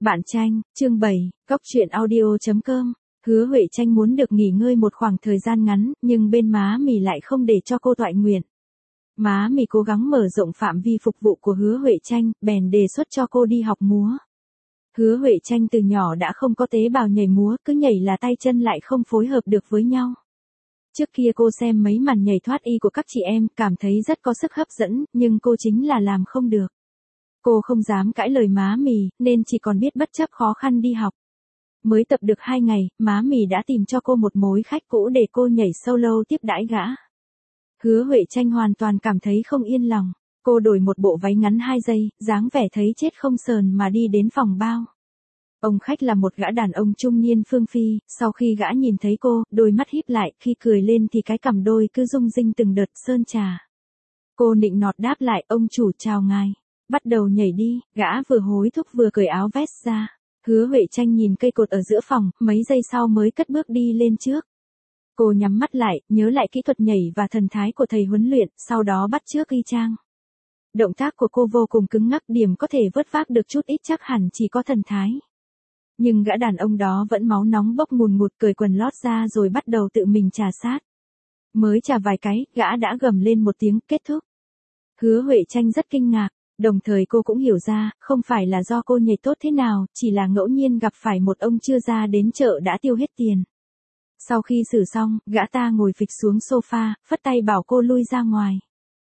Bạn Tranh, chương 7, Góc truyện audio.com. Hứa Huệ Tranh muốn được nghỉ ngơi một khoảng thời gian ngắn, nhưng bên má mì lại không để cho cô toại nguyện. Má mì cố gắng mở rộng phạm vi phục vụ của Hứa Huệ Tranh, bèn đề xuất cho cô đi học múa. Hứa Huệ Tranh từ nhỏ đã không có tế bào nhảy múa, cứ nhảy là tay chân lại không phối hợp được với nhau. Trước kia cô xem mấy màn nhảy thoát y của các chị em, cảm thấy rất có sức hấp dẫn, nhưng cô chính là làm không được. Cô không dám cãi lời má mì, nên chỉ còn biết bất chấp khó khăn đi học. Mới tập được 2 ngày, má mì đã tìm cho cô một mối khách cũ để cô nhảy solo tiếp đãi gã. Hứa Huệ Tranh hoàn toàn cảm thấy không yên lòng. Cô đổi một bộ váy ngắn 2 giây, dáng vẻ thấy chết không sờn mà đi đến phòng bao. Ông khách là một gã đàn ông trung niên phương phi, sau khi gã nhìn thấy cô, đôi mắt híp lại, khi cười lên thì cái cằm đôi cứ rung rinh từng đợt sơn trà. Cô nịnh nọt đáp lại, ông chủ chào ngài. Bắt đầu nhảy đi, gã vừa hối thúc vừa cởi áo vest ra. Hứa Huệ Tranh nhìn cây cột ở giữa phòng, mấy giây sau mới cất bước đi lên trước. Cô nhắm mắt lại, nhớ lại kỹ thuật nhảy và thần thái của thầy huấn luyện, sau đó bắt chước y chang. Động tác của cô vô cùng cứng ngắc, điểm có thể vớt vát được chút ít chắc hẳn chỉ có thần thái. Nhưng gã đàn ông đó vẫn máu nóng bốc ngùn ngụt, cởi quần lót ra rồi bắt đầu tự mình trà sát. Mới trà vài cái, gã đã gầm lên một tiếng, kết thúc. Hứa Huệ Tranh rất kinh ngạc. Đồng thời cô cũng hiểu ra, không phải là do cô nhảy tốt thế nào, chỉ là ngẫu nhiên gặp phải một ông chưa ra đến chợ đã tiêu hết tiền. Sau khi xử xong, gã ta ngồi phịch xuống sofa, phất tay bảo cô lui ra ngoài.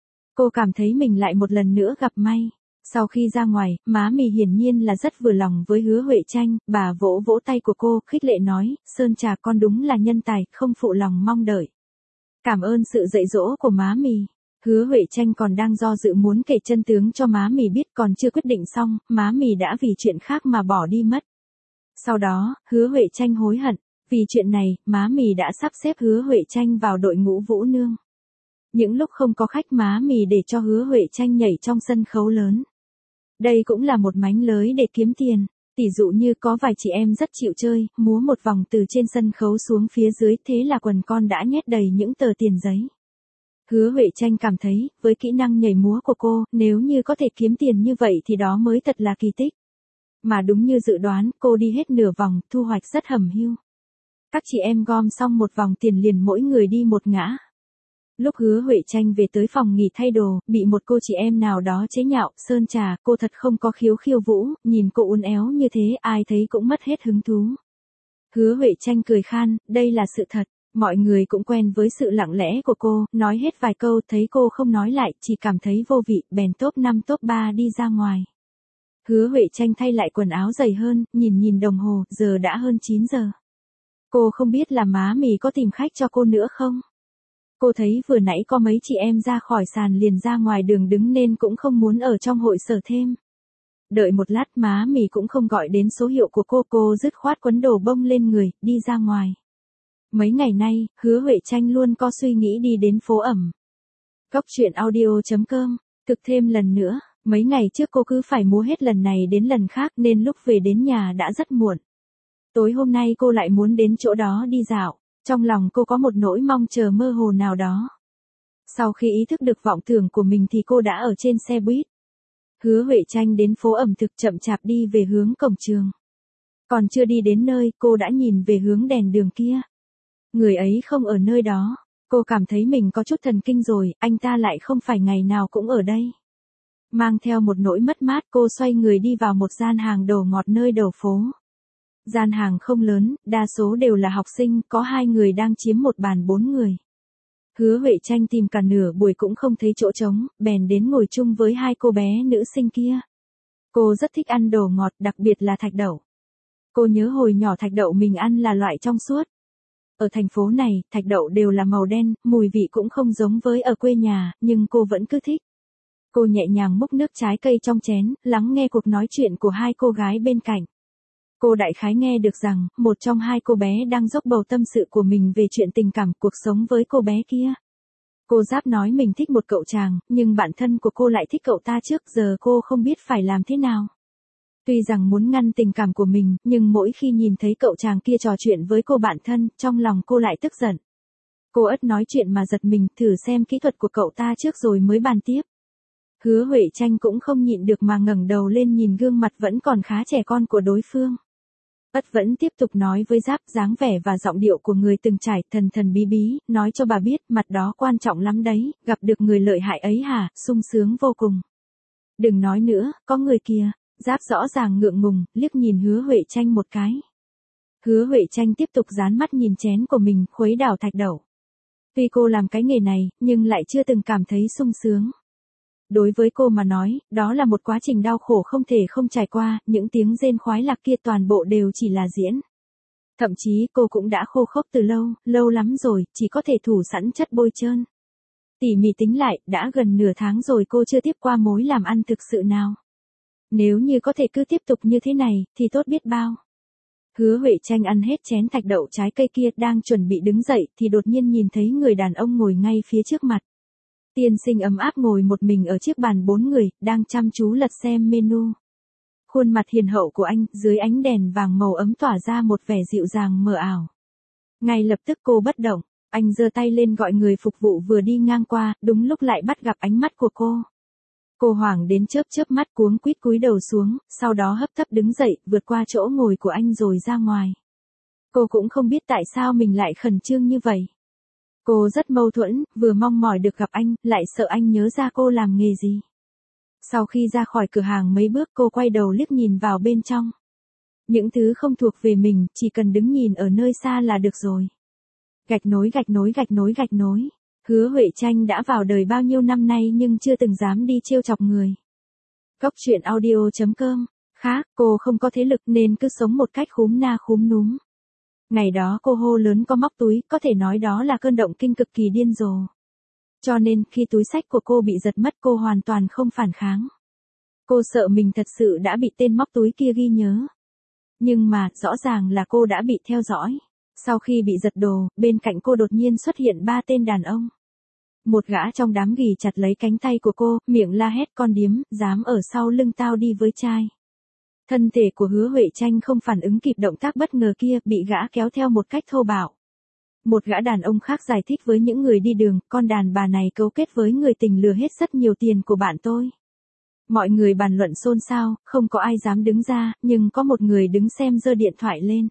Cô cảm thấy mình lại một lần nữa gặp may. Sau khi ra ngoài, má mì hiển nhiên là rất vừa lòng với Hứa Huệ Tranh, bà vỗ vỗ tay của cô, khích lệ nói, Sơn Trà con đúng là nhân tài, không phụ lòng mong đợi. Cảm ơn sự dạy dỗ của má mì. Hứa Huệ Tranh còn đang do dự muốn kể chân tướng cho má mì biết, còn chưa quyết định xong, má mì đã vì chuyện khác mà bỏ đi mất. Sau đó, Hứa Huệ Tranh hối hận, vì chuyện này, má mì đã sắp xếp Hứa Huệ Tranh vào đội ngũ vũ nương. Những lúc không có khách, má mì để cho Hứa Huệ Tranh nhảy trong sân khấu lớn. Đây cũng là một mánh lới để kiếm tiền, tỷ dụ như có vài chị em rất chịu chơi, múa một vòng từ trên sân khấu xuống phía dưới, thế là quần con đã nhét đầy những tờ tiền giấy. Hứa Huệ Tranh cảm thấy, với kỹ năng nhảy múa của cô, nếu như có thể kiếm tiền như vậy thì đó mới thật là kỳ tích. Mà đúng như dự đoán, cô đi hết nửa vòng, thu hoạch rất hầm hưu. Các chị em gom xong một vòng tiền liền mỗi người đi một ngã. Lúc Hứa Huệ Tranh về tới phòng nghỉ thay đồ, bị một cô chị em nào đó chế nhạo, Sơn Trà, cô thật không có khiếu khiêu vũ, nhìn cô uốn éo như thế, ai thấy cũng mất hết hứng thú. Hứa Huệ Tranh cười khan, đây là sự thật. Mọi người cũng quen với sự lặng lẽ của cô, nói hết vài câu, thấy cô không nói lại, chỉ cảm thấy vô vị, bèn top 5 top 3 đi ra ngoài. Hứa Huệ Tranh thay lại quần áo dày hơn, nhìn đồng hồ, giờ đã hơn 9 giờ. Cô không biết là má mì có tìm khách cho cô nữa không? Cô thấy vừa nãy có mấy chị em ra khỏi sàn liền ra ngoài đường đứng nên cũng không muốn ở trong hội sở thêm. Đợi một lát má mì cũng không gọi đến số hiệu của cô dứt khoát quấn đồ bông lên người, đi ra ngoài. Mấy ngày nay, Hứa Huệ Tranh luôn có suy nghĩ đi đến phố ẩm. Góc truyện audio.com, thực thêm lần nữa, mấy ngày trước cô cứ phải múa hết lần này đến lần khác nên lúc về đến nhà đã rất muộn. Tối hôm nay cô lại muốn đến chỗ đó đi dạo, trong lòng cô có một nỗi mong chờ mơ hồ nào đó. Sau khi ý thức được vọng tưởng của mình thì cô đã ở trên xe buýt. Hứa Huệ Tranh đến phố ẩm thực chậm chạp đi về hướng cổng trường. Còn chưa đi đến nơi, cô đã nhìn về hướng đèn đường kia. Người ấy không ở nơi đó, cô cảm thấy mình có chút thần kinh rồi, anh ta lại không phải ngày nào cũng ở đây. Mang theo một nỗi mất mát, cô xoay người đi vào một gian hàng đồ ngọt nơi đầu phố. Gian hàng không lớn, đa số đều là học sinh, có 2 người đang chiếm một bàn 4 người. Hứa Huệ Tranh tìm cả nửa buổi cũng không thấy chỗ trống, bèn đến ngồi chung với 2 cô bé nữ sinh kia. Cô rất thích ăn đồ ngọt, đặc biệt là thạch đậu. Cô nhớ hồi nhỏ thạch đậu mình ăn là loại trong suốt. Ở thành phố này, thạch đậu đều là màu đen, mùi vị cũng không giống với ở quê nhà, nhưng cô vẫn cứ thích. Cô nhẹ nhàng múc nước trái cây trong chén, lắng nghe cuộc nói chuyện của 2 cô gái bên cạnh. Cô đại khái nghe được rằng, một trong 2 cô bé đang dốc bầu tâm sự của mình về chuyện tình cảm, cuộc sống với cô bé kia. Cô giáp nói mình thích một cậu chàng, nhưng bản thân của cô lại thích cậu ta trước giờ cô không biết phải làm thế nào. Tuy rằng muốn ngăn tình cảm của mình, nhưng mỗi khi nhìn thấy cậu chàng kia trò chuyện với cô bạn thân, trong lòng cô lại tức giận. Cô ất nói chuyện mà giật mình, thử xem kỹ thuật của cậu ta trước rồi mới bàn tiếp. Hứa Huệ Tranh cũng không nhịn được mà ngẩng đầu lên nhìn gương mặt vẫn còn khá trẻ con của đối phương. Ất vẫn tiếp tục nói với Giáp, dáng vẻ và giọng điệu của người từng trải, thần thần bí bí, nói cho bà biết, mặt đó quan trọng lắm đấy, gặp được người lợi hại ấy hả, sung sướng vô cùng. Đừng nói nữa, có người kia. Giáp rõ ràng ngượng ngùng, liếc nhìn Hứa Huệ Tranh một cái. Hứa Huệ Tranh tiếp tục dán mắt nhìn chén của mình, khuấy đảo thạch đậu. Tuy cô làm cái nghề này, nhưng lại chưa từng cảm thấy sung sướng. Đối với cô mà nói, đó là một quá trình đau khổ không thể không trải qua, những tiếng rên khoái lạc kia toàn bộ đều chỉ là diễn. Thậm chí cô cũng đã khô khốc từ lâu, lâu lắm rồi, chỉ có thể thủ sẵn chất bôi trơn. Tỉ mỉ tính lại, đã gần nửa tháng rồi cô chưa tiếp qua mối làm ăn thực sự nào. Nếu như có thể cứ tiếp tục như thế này, thì tốt biết bao. Hứa Huệ Tranh ăn hết chén thạch đậu trái cây kia, đang chuẩn bị đứng dậy, thì đột nhiên nhìn thấy người đàn ông ngồi ngay phía trước mặt. Tiên sinh ấm áp ngồi một mình ở chiếc bàn 4 người, đang chăm chú lật xem menu. Khuôn mặt hiền hậu của anh, dưới ánh đèn vàng màu ấm tỏa ra một vẻ dịu dàng mờ ảo. Ngay lập tức cô bất động, anh giơ tay lên gọi người phục vụ vừa đi ngang qua, đúng lúc lại bắt gặp ánh mắt của cô. Cô hoảng đến chớp mắt, cuống quýt cúi đầu xuống, sau đó hấp tấp đứng dậy, vượt qua chỗ ngồi của anh rồi ra ngoài. Cô cũng không biết tại sao mình lại khẩn trương như vậy. Cô rất mâu thuẫn, vừa mong mỏi được gặp anh, lại sợ anh nhớ ra cô làm nghề gì. Sau khi ra khỏi cửa hàng mấy bước, cô quay đầu liếc nhìn vào bên trong. Những thứ không thuộc về mình, chỉ cần đứng nhìn ở nơi xa là được rồi. Gạch nối. Hứa Huệ Tranh đã vào đời bao nhiêu năm nay nhưng chưa từng dám đi trêu chọc người. Cốc truyện audio.com. Khác, cô không có thế lực nên cứ sống một cách khúm na khúm núm. Ngày đó cô hô lớn có móc túi, có thể nói đó là cơn động kinh cực kỳ điên rồ. Cho nên khi túi xách của cô bị giật mất, cô hoàn toàn không phản kháng. Cô sợ mình thật sự đã bị tên móc túi kia ghi nhớ. Nhưng mà, rõ ràng là cô đã bị theo dõi. Sau khi bị giật đồ, bên cạnh cô đột nhiên xuất hiện 3 tên đàn ông. Một gã trong đám ghì chặt lấy cánh tay của cô, miệng la hét con điếm, dám ở sau lưng tao đi với trai. Thân thể của Hứa Huệ Tranh không phản ứng kịp động tác bất ngờ kia, bị gã kéo theo một cách thô bạo. Một gã đàn ông khác giải thích với những người đi đường, con đàn bà này cấu kết với người tình lừa hết rất nhiều tiền của bạn tôi. Mọi người bàn luận xôn xao, không có ai dám đứng ra, nhưng có một người đứng xem giơ điện thoại lên.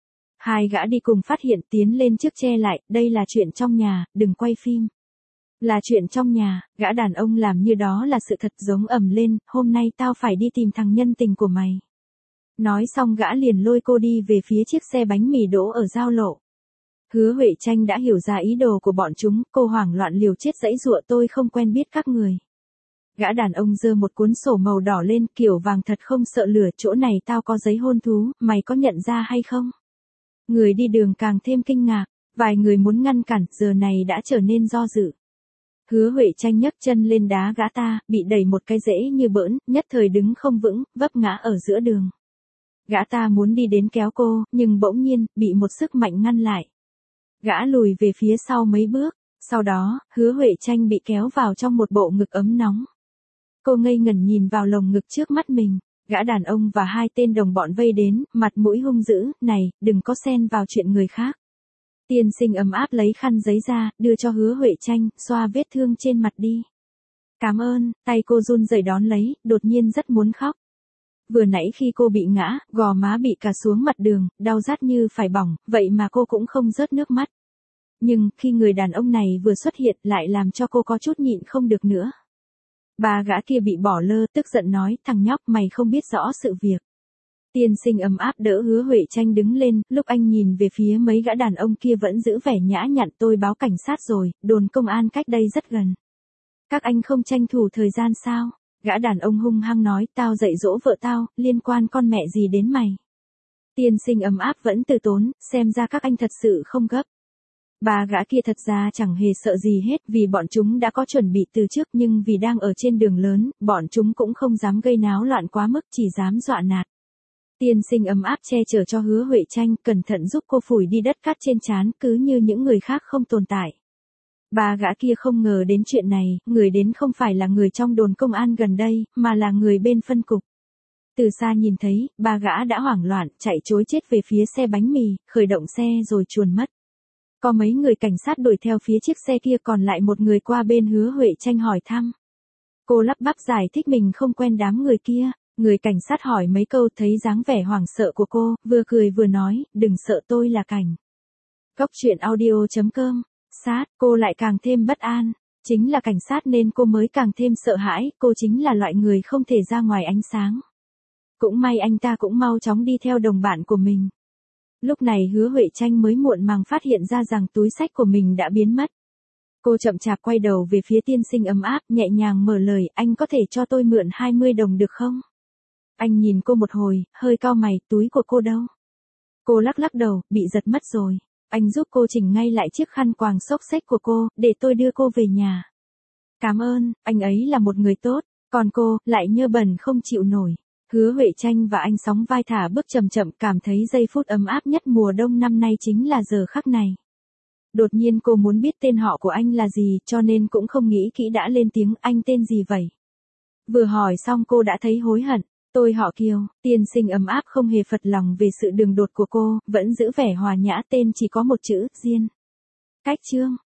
2 gã đi cùng phát hiện, tiến lên trước che lại, đây là chuyện trong nhà, đừng quay phim. Là chuyện trong nhà, gã đàn ông làm như đó là sự thật, giống ầm lên, hôm nay tao phải đi tìm thằng nhân tình của mày. Nói xong gã liền lôi cô đi về phía chiếc xe bánh mì đỗ ở giao lộ. Hứa Huệ Tranh đã hiểu ra ý đồ của bọn chúng, cô hoảng loạn liều chết giãy giụa, tôi không quen biết các người. Gã đàn ông giơ một cuốn sổ màu đỏ lên, kiểu vàng thật không sợ lửa, chỗ này tao có giấy hôn thú, mày có nhận ra hay không? Người đi đường càng thêm kinh ngạc, vài người muốn ngăn cản, giờ này đã trở nên do dự. Hứa Huệ Tranh nhấc chân lên đá gã ta, bị đẩy một cái rễ như bỡn, nhất thời đứng không vững, vấp ngã ở giữa đường. Gã ta muốn đi đến kéo cô, nhưng bỗng nhiên, bị một sức mạnh ngăn lại. Gã lùi về phía sau mấy bước, sau đó, Hứa Huệ Tranh bị kéo vào trong một bộ ngực ấm nóng. Cô ngây ngẩn nhìn vào lồng ngực trước mắt mình, gã đàn ông và 2 tên đồng bọn vây đến, mặt mũi hung dữ, này, đừng có xen vào chuyện người khác. Tiên sinh ấm áp lấy khăn giấy ra, đưa cho Hứa Huệ Tranh, xoa vết thương trên mặt đi. Cảm ơn, tay cô run rẩy đón lấy, đột nhiên rất muốn khóc. Vừa nãy khi cô bị ngã, gò má bị cà xuống mặt đường, đau rát như phải bỏng, vậy mà cô cũng không rớt nước mắt. Nhưng, khi người đàn ông này vừa xuất hiện lại làm cho cô có chút nhịn không được nữa. 3 gã kia bị bỏ lơ, tức giận nói, thằng nhóc mày không biết rõ sự việc. Tiên sinh ấm áp đỡ Hứa Huệ Tranh đứng lên, lúc anh nhìn về phía mấy gã đàn ông kia vẫn giữ vẻ nhã nhặn, tôi báo cảnh sát rồi, đồn công an cách đây rất gần. Các anh không tranh thủ thời gian sao? Gã đàn ông hung hăng nói, tao dạy dỗ vợ tao, liên quan con mẹ gì đến mày? Tiên sinh ấm áp vẫn từ tốn, xem ra các anh thật sự không gấp. 3 gã kia thật ra chẳng hề sợ gì hết, vì bọn chúng đã có chuẩn bị từ trước, nhưng vì đang ở trên đường lớn, bọn chúng cũng không dám gây náo loạn quá mức, chỉ dám dọa nạt. Tiên sinh ấm áp che chở cho Hứa Huệ Tranh, cẩn thận giúp cô phủi đi đất cát trên trán, cứ như những người khác không tồn tại. 3 gã kia không ngờ đến chuyện này, người đến không phải là người trong đồn công an gần đây, mà là người bên phân cục. Từ xa nhìn thấy, 3 gã đã hoảng loạn, chạy trối chết về phía xe bánh mì, khởi động xe rồi chuồn mất. Có mấy người cảnh sát đuổi theo phía chiếc xe kia, còn lại một người qua bên Hứa Huệ Tranh hỏi thăm. Cô lắp bắp giải thích mình không quen đám người kia. Người cảnh sát hỏi mấy câu thấy dáng vẻ hoảng sợ của cô, vừa cười vừa nói, đừng sợ tôi là Cảnh. Góc truyện audio.com. Sát, cô lại càng thêm bất an. Chính là cảnh sát nên cô mới càng thêm sợ hãi, cô chính là loại người không thể ra ngoài ánh sáng. Cũng may anh ta cũng mau chóng đi theo đồng bạn của mình. Lúc này Hứa Huệ Tranh mới muộn màng phát hiện ra rằng túi xách của mình đã biến mất. Cô chậm chạp quay đầu về phía tiên sinh ấm áp, nhẹ nhàng mở lời, anh có thể cho tôi mượn 20 đồng được không? Anh nhìn cô một hồi, hơi cau mày, túi của cô đâu? Cô lắc lắc đầu, bị giật mất rồi. Anh giúp cô chỉnh ngay lại chiếc khăn quàng xốc xếch của cô, để tôi đưa cô về nhà. Cảm ơn, anh ấy là một người tốt, còn cô, lại nhơ bẩn không chịu nổi. Hứa Huệ Tranh và anh sóng vai thả bước chậm chậm, cảm thấy giây phút ấm áp nhất mùa đông năm nay chính là giờ khắc này. Đột nhiên cô muốn biết tên họ của anh là gì, cho nên cũng không nghĩ kỹ đã lên tiếng, anh tên gì vậy? Vừa hỏi xong cô đã thấy hối hận. Tôi họ Kiều. Tiên sinh ấm áp không hề phật lòng về sự đường đột của cô, vẫn giữ vẻ hòa nhã, tên chỉ có một chữ, Diên. Cách chương.